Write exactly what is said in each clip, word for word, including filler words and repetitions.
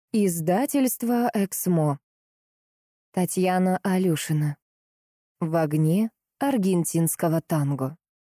Издательство «Эксмо». Татьяна Алюшина. В огне аргентинского танго.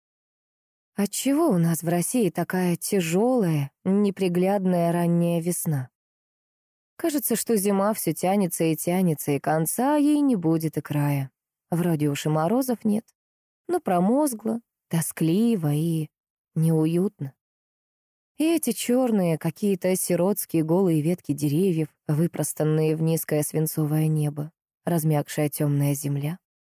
Отчего у нас в России такая тяжелая, неприглядная ранняя весна? Кажется, что зима все тянется и тянется, и конца ей не будет и края. Вроде уж и морозов нет, но промозгло, тоскливо и неуютно. И эти черные, какие-то сиротские голые ветки деревьев, выпростанные в низкое свинцовое небо, размягшая темная земля.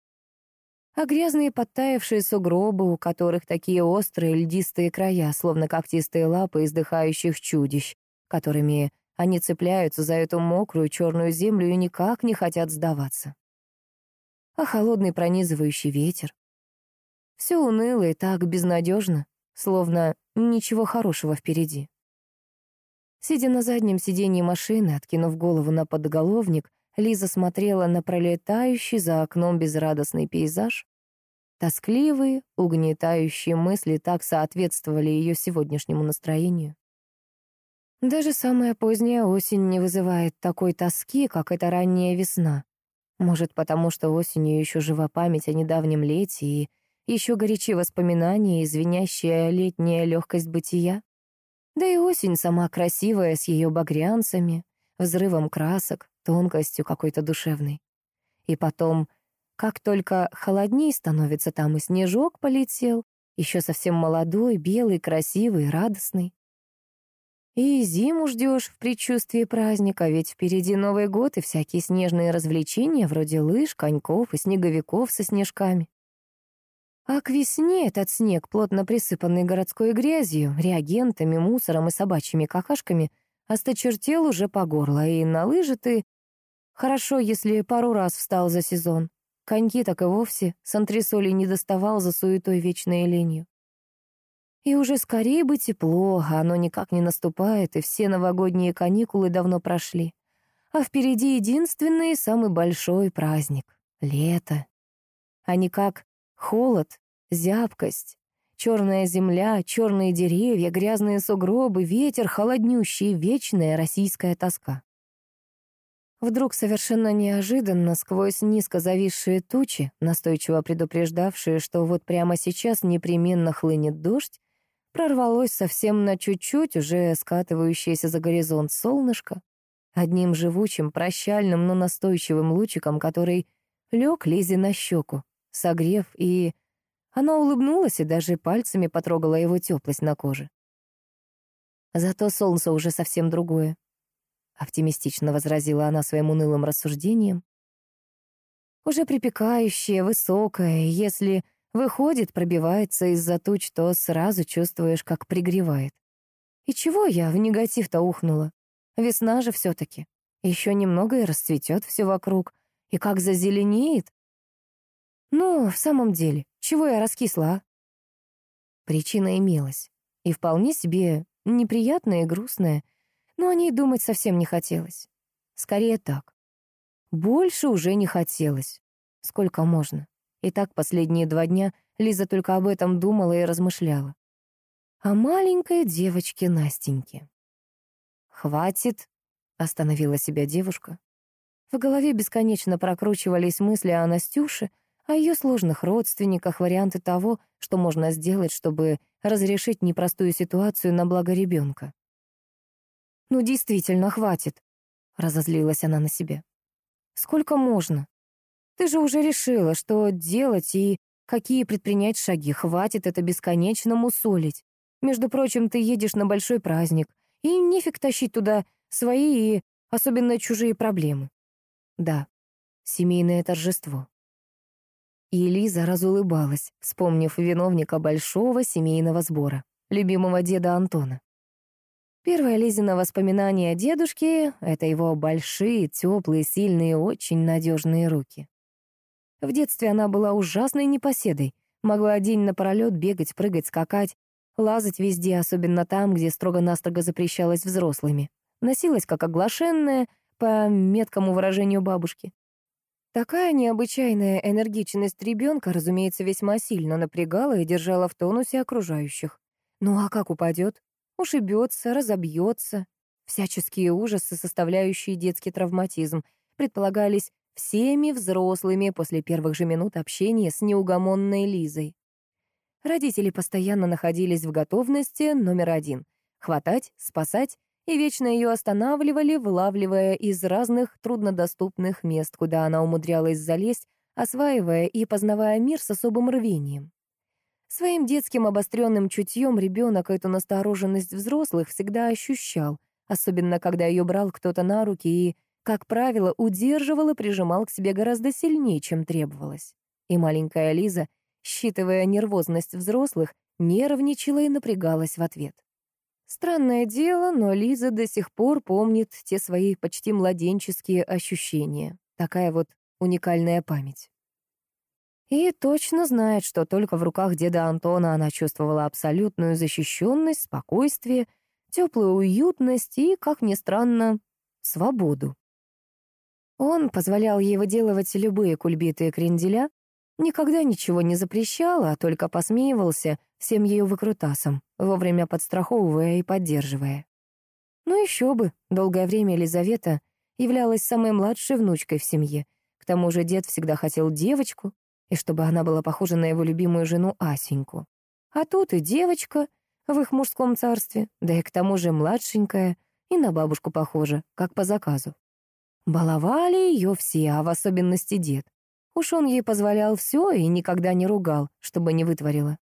А грязные подтаявшие сугробы, у которых такие острые льдистые края, словно когтистые лапы издыхающих чудищ, которыми они цепляются за эту мокрую черную землю и никак не хотят сдаваться. А холодный пронизывающий ветер. Все уныло и так безнадежно, словно ничего хорошего впереди. Сидя на заднем сиденье машины, откинув голову на подголовник, Лиза смотрела на пролетающий за окном безрадостный пейзаж. Тоскливые, угнетающие мысли так соответствовали ее сегодняшнему настроению. Даже самая поздняя осень не вызывает такой тоски, как эта ранняя весна. Может, потому что осенью еще жива память о недавнем лете и еще горячи воспоминания и звенящая летняя легкость бытия. Да и осень сама красивая, с ее багрянцами, взрывом красок, тонкостью какой-то душевной. И потом, как только холодней становится, там и снежок полетел, еще совсем молодой, белый, красивый, радостный. И зиму ждешь в предчувствии праздника, ведь впереди Новый год и всякие снежные развлечения, вроде лыж, коньков и снеговиков со снежками. А к весне этот снег, плотно присыпанный городской грязью, реагентами, мусором и собачьими какашками, осточертел уже по горло, и на лыжи ты хорошо, если пару раз встал за сезон. Коньки так и вовсе с антресолей не доставал за суетой вечной ленью. И уже скорее бы тепло, а оно никак не наступает, и все новогодние каникулы давно прошли. А впереди единственный и самый большой праздник — лето. А никак холод, зябкость, черная земля, черные деревья, грязные сугробы, ветер, холоднющий, вечная российская тоска. Вдруг совершенно неожиданно сквозь низко зависшие тучи, настойчиво предупреждавшие, что вот прямо сейчас непременно хлынет дождь, прорвалось совсем на чуть-чуть уже скатывающееся за горизонт солнышко, одним живучим, прощальным, но настойчивым лучиком, который лег Лизе на щеку, согрев, и она улыбнулась и даже пальцами потрогала его теплость на коже. Зато солнце уже совсем другое, оптимистично возразила она своим унылым рассуждением. Уже припекающее, высокое, если выходит, пробивается из-за туч, то сразу чувствуешь, как пригревает. И чего я в негатив-то ухнула? Весна же все-таки. Еще немного и расцветет все вокруг. И как зазеленеет. Ну, в самом деле, чего я раскисла, а? Причина имелась. И вполне себе неприятная и грустная, но о ней думать совсем не хотелось. Скорее так. Больше уже не хотелось. Сколько можно. И так последние два дня Лиза только об этом думала и размышляла. О маленькой девочке Настеньке. «Хватит», — остановила себя девушка. В голове бесконечно прокручивались мысли о Настюше, о ее сложных родственниках, варианты того, что можно сделать, чтобы разрешить непростую ситуацию на благо ребенка. «Ну, действительно, хватит», — разозлилась она на себя. «Сколько можно? Ты же уже решила, что делать и какие предпринять шаги. Хватит это бесконечно мусолить. Между прочим, ты едешь на большой праздник, и нефиг тащить туда свои и особенно чужие проблемы. Да, семейное торжество». И Лиза разулыбалась, вспомнив виновника большого семейного сбора, любимого деда Антона. Первое Лизино воспоминание о дедушке — это его большие, теплые, сильные, очень надежные руки. В детстве она была ужасной непоседой, могла день напролет бегать, прыгать, скакать, лазать везде, особенно там, где строго-настрого запрещалось взрослыми. Носилась как оглашенная, по меткому выражению бабушки. Такая необычайная энергичность ребенка, разумеется, весьма сильно напрягала и держала в тонусе окружающих. Ну а как упадет? Ушибется, разобьется. Всяческие ужасы, составляющие детский травматизм, предполагались всеми взрослыми после первых же минут общения с неугомонной Лизой. Родители постоянно находились в готовности номер один — хватать, спасать, и вечно ее останавливали, вылавливая из разных труднодоступных мест, куда она умудрялась залезть, осваивая и познавая мир с особым рвением. Своим детским обостренным чутьем ребенок эту настороженность взрослых всегда ощущал, особенно когда ее брал кто-то на руки и, как правило, удерживал и прижимал к себе гораздо сильнее, чем требовалось. И маленькая Лиза, считывая нервозность взрослых, нервничала и напрягалась в ответ. Странное дело, но Лиза до сих пор помнит те свои почти младенческие ощущения. Такая вот уникальная память. И точно знает, что только в руках деда Антона она чувствовала абсолютную защищенность, спокойствие, теплую уютность и, как ни странно, свободу. Он позволял ей выделывать любые кульбиты и кренделя, никогда ничего не запрещал, а только посмеивался всем ее выкрутасом, вовремя подстраховывая и поддерживая. Ну еще бы, долгое время Елизавета являлась самой младшей внучкой в семье. К тому же дед всегда хотел девочку, и чтобы она была похожа на его любимую жену Асеньку. А тут и девочка в их мужском царстве, да и к тому же младшенькая, и на бабушку похожа, как по заказу. Баловали ее все, а в особенности дед. Уж он ей позволял все и никогда не ругал, чтобы не вытворила.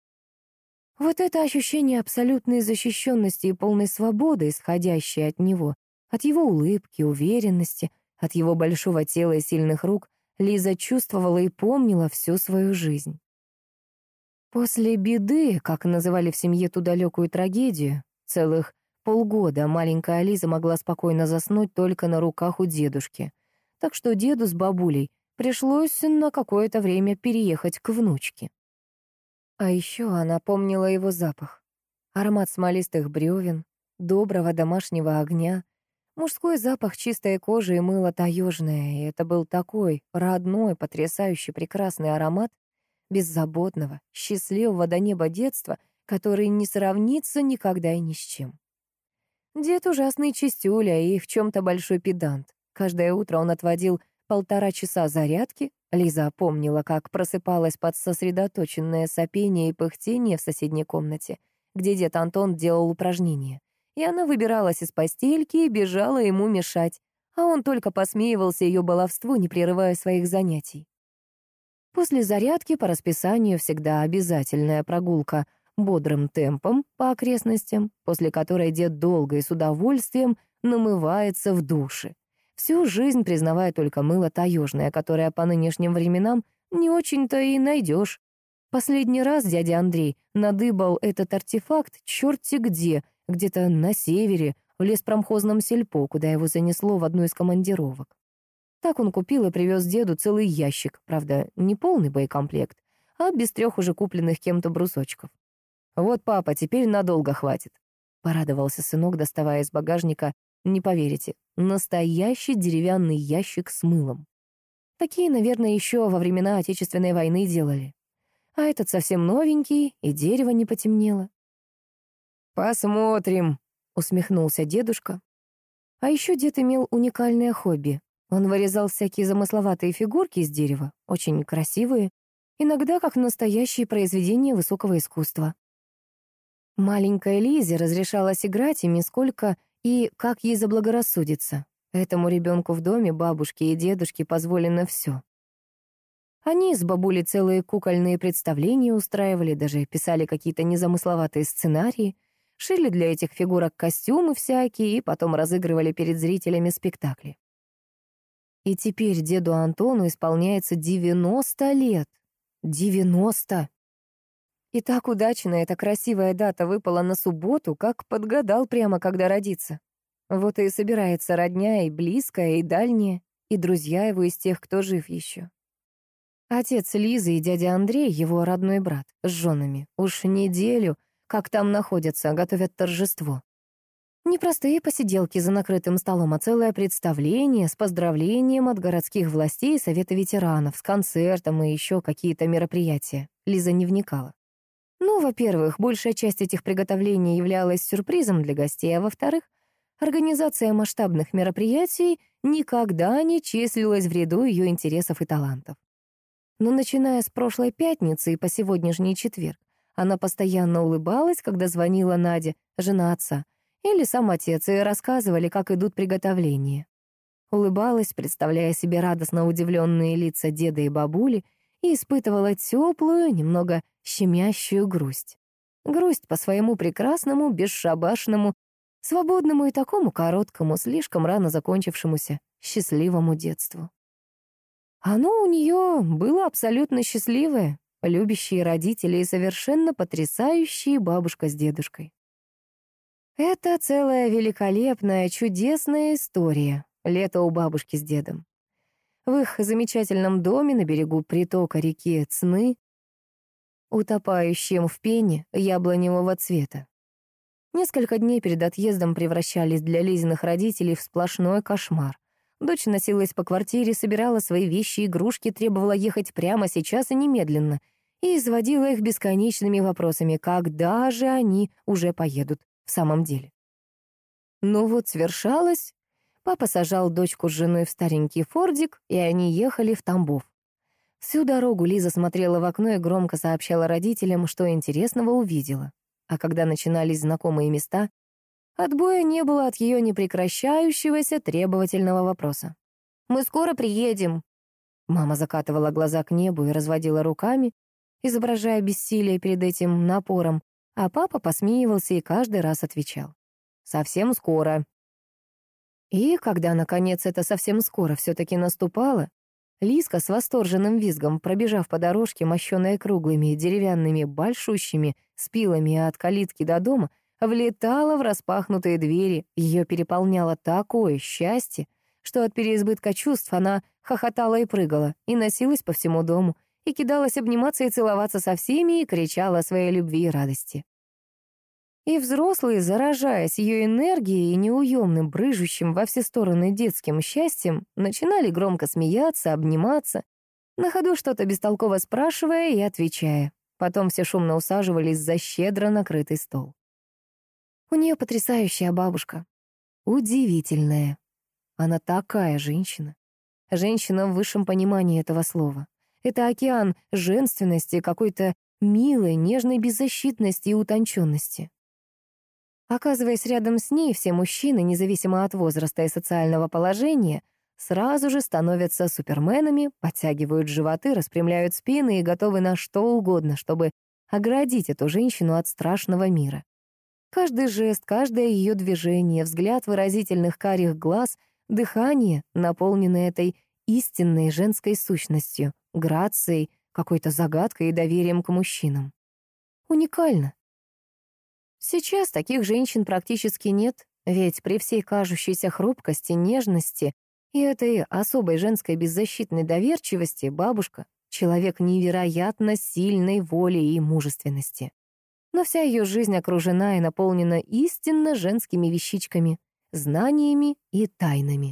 Вот это ощущение абсолютной защищенности и полной свободы, исходящее от него, от его улыбки, уверенности, от его большого тела и сильных рук, Лиза чувствовала и помнила всю свою жизнь. После беды, как называли в семье ту далекую трагедию, целых полгода маленькая Лиза могла спокойно заснуть только на руках у дедушки. Так что деду с бабулей пришлось на какое-то время переехать к внучке. А еще она помнила его запах. Аромат смолистых бревен, доброго домашнего огня, мужской запах чистой кожи и мыла таежное. И это был такой родной, потрясающий, прекрасный аромат беззаботного, счастливого до неба детства, который не сравнится никогда и ни с чем. Дед ужасный чистюля и в чем-то большой педант. Каждое утро он отводил полтора часа зарядки. Лиза помнила, как просыпалась под сосредоточенное сопение и пыхтение в соседней комнате, где дед Антон делал упражнения. И она выбиралась из постельки и бежала ему мешать, а он только посмеивался ее баловству, не прерывая своих занятий. После зарядки по расписанию всегда обязательная прогулка бодрым темпом по окрестностям, после которой дед долго и с удовольствием намывается в душе. Всю жизнь признавая только мыло таежное, которое по нынешним временам не очень-то и найдешь. Последний раз дядя Андрей надыбал этот артефакт черти где, где-то на севере, в леспромхозном сельпо, куда его занесло в одну из командировок. Так он купил и привез деду целый ящик, правда, не полный боекомплект, а без трех уже купленных кем-то брусочков. «Вот, папа, теперь надолго хватит», — порадовался сынок, доставая из багажника, не поверите, настоящий деревянный ящик с мылом. Такие, наверное, еще во времена Отечественной войны делали. А этот совсем новенький, и дерево не потемнело. «Посмотрим», — усмехнулся дедушка. А еще дед имел уникальное хобби. Он вырезал всякие замысловатые фигурки из дерева, очень красивые, иногда как настоящие произведения высокого искусства. Маленькой Лизе разрешалось играть ими сколько и как ей заблагорассудится. Этому ребенку в доме бабушки и дедушки позволено все. Они с бабулей целые кукольные представления устраивали, даже писали какие-то незамысловатые сценарии, шили для этих фигурок костюмы всякие и потом разыгрывали перед зрителями спектакли. И теперь деду Антону исполняется девяносто лет. девяносто! И так удачно эта красивая дата выпала на субботу, как подгадал прямо, когда родится. Вот и собирается родня и близкая, и дальняя, и друзья его из тех, кто жив еще. Отец Лизы и дядя Андрей, его родной брат, с женами, уж неделю, как там находятся, готовят торжество. Не простые посиделки за накрытым столом, а целое представление с поздравлением от городских властей и Совета ветеранов, с концертом и еще какие-то мероприятия. Лиза не вникала. Ну, во-первых, большая часть этих приготовлений являлась сюрпризом для гостей, а во-вторых, Организация масштабных мероприятий никогда не числилась в ряду ее интересов и талантов. Но начиная с прошлой пятницы и по сегодняшний четверг, она постоянно улыбалась, когда звонила Наде, жена отца, или сам отец, и рассказывали, как идут приготовления. Улыбалась, представляя себе радостно удивленные лица деда и бабули, и испытывала теплую, немного щемящую грусть. Грусть по своему прекрасному, бесшабашному, свободному и такому короткому, слишком рано закончившемуся, счастливому детству. Оно у нее было абсолютно счастливое, любящие родители и совершенно потрясающие бабушка с дедушкой. Это целая великолепная, чудесная история. Лето у бабушки с дедом. В их замечательном доме на берегу притока реки Цны, утопающем в пене яблоневого цвета. Несколько дней перед отъездом превращались для Лизиных родителей в сплошной кошмар. Дочь носилась по квартире, собирала свои вещи, игрушки, требовала ехать прямо сейчас и немедленно, и изводила их бесконечными вопросами, когда же они уже поедут в самом деле. Ну вот свершалось. Папа сажал дочку с женой в старенький фордик, и они ехали в Тамбов. Всю дорогу Лиза смотрела в окно и громко сообщала родителям, что интересного увидела. А когда начинались знакомые места, отбоя не было от ее непрекращающегося требовательного вопроса. «Мы скоро приедем». Мама закатывала глаза к небу и разводила руками, изображая бессилие перед этим напором, а папа посмеивался и каждый раз отвечал: «Совсем скоро». И когда, наконец, это совсем скоро все-таки наступало, Лизка с восторженным визгом, пробежав по дорожке, мощенной круглыми деревянными большущими спилами от калитки до дома, влетала в распахнутые двери, ее переполняло такое счастье, что от переизбытка чувств она хохотала и прыгала, и носилась по всему дому, и кидалась обниматься и целоваться со всеми, и кричала о своей любви и радости. И взрослые, заражаясь ее энергией и неуемным, брыжущим во все стороны детским счастьем, начинали громко смеяться, обниматься, на ходу что-то бестолково спрашивая и отвечая. Потом все шумно усаживались за щедро накрытый стол. У нее потрясающая бабушка. Удивительная. Она такая женщина. Женщина в высшем понимании этого слова. Это океан женственности, какой-то милой, нежной беззащитности и утонченности. Оказываясь рядом с ней, все мужчины, независимо от возраста и социального положения, сразу же становятся суперменами, подтягивают животы, распрямляют спины и готовы на что угодно, чтобы оградить эту женщину от страшного мира. Каждый жест, каждое ее движение, взгляд выразительных карих глаз, дыхание, наполненное этой истинной женской сущностью, грацией, какой-то загадкой и доверием к мужчинам. Уникально. Сейчас таких женщин практически нет, ведь при всей кажущейся хрупкости, нежности и этой особой женской беззащитной доверчивости бабушка — человек невероятно сильной воли и мужественности. Но вся ее жизнь окружена и наполнена истинно женскими вещичками, знаниями и тайнами.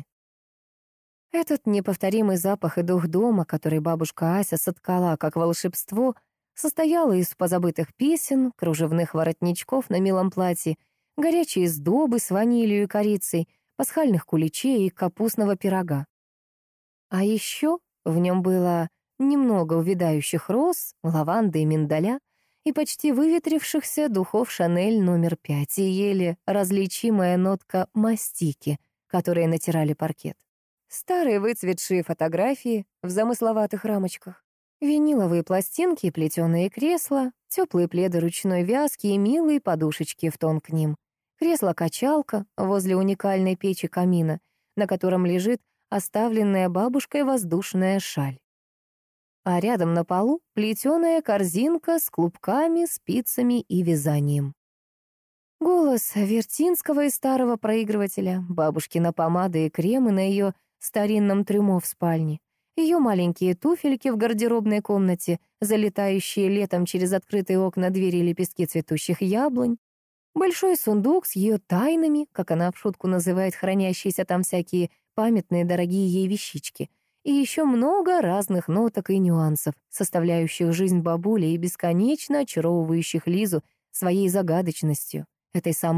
Этот неповторимый запах и дух дома, который бабушка Ася соткала как волшебство, состоял из позабытых песен, кружевных воротничков на милом платье, горячей сдобы с ванилью и корицей, пасхальных куличей и капустного пирога. А еще в нем было немного увядающих роз, лаванды и миндаля, и почти выветрившихся духов «Шанель номер пять» и еле различимая нотка мастики, которые натирали паркет. Старые выцветшие фотографии в замысловатых рамочках, виниловые пластинки и плетеные кресла, теплые пледы ручной вязки и милые подушечки в тон к ним. Кресло-качалка возле уникальной печи камина, на котором лежит оставленная бабушкой воздушная шаль. А рядом на полу плетеная корзинка с клубками, спицами и вязанием. Голос Вертинского из старого проигрывателя, бабушкина помада и кремы на ее старинном трюмо в спальне, ее маленькие туфельки в гардеробной комнате, залетающие летом через открытые окна двери лепестки цветущих яблонь, большой сундук с ее тайнами, как она в шутку называет хранящиеся там всякие памятные дорогие ей вещички, и еще много разных ноток и нюансов, составляющих жизнь бабули и бесконечно очаровывающих Лизу своей загадочностью, этой самой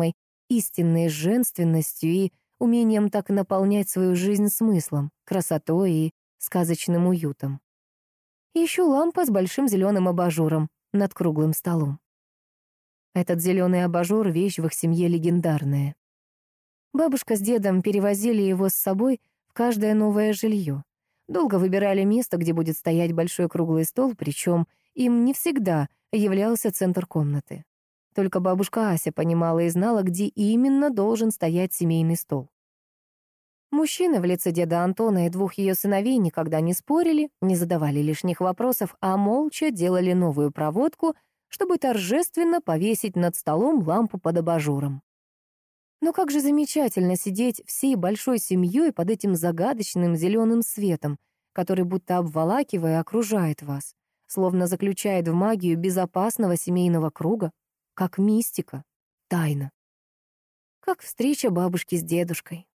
истинной женственностью и умением так наполнять свою жизнь смыслом, красотой и сказочным уютом. И еще лампа с большим зеленым абажуром над круглым столом. Этот зеленый абажур — вещь в их семье легендарная. Бабушка с дедом перевозили его с собой в каждое новое жилье. Долго выбирали место, где будет стоять большой круглый стол, причем им не всегда являлся центр комнаты. Только бабушка Ася понимала и знала, где именно должен стоять семейный стол. Мужчины в лице деда Антона и двух ее сыновей никогда не спорили, не задавали лишних вопросов, а молча делали новую проводку, чтобы торжественно повесить над столом лампу под абажуром. Но как же замечательно сидеть всей большой семьей под этим загадочным зеленым светом, который будто обволакивая окружает вас, словно заключает в магию безопасного семейного круга, как мистика, тайна. Как встреча бабушки с дедушкой.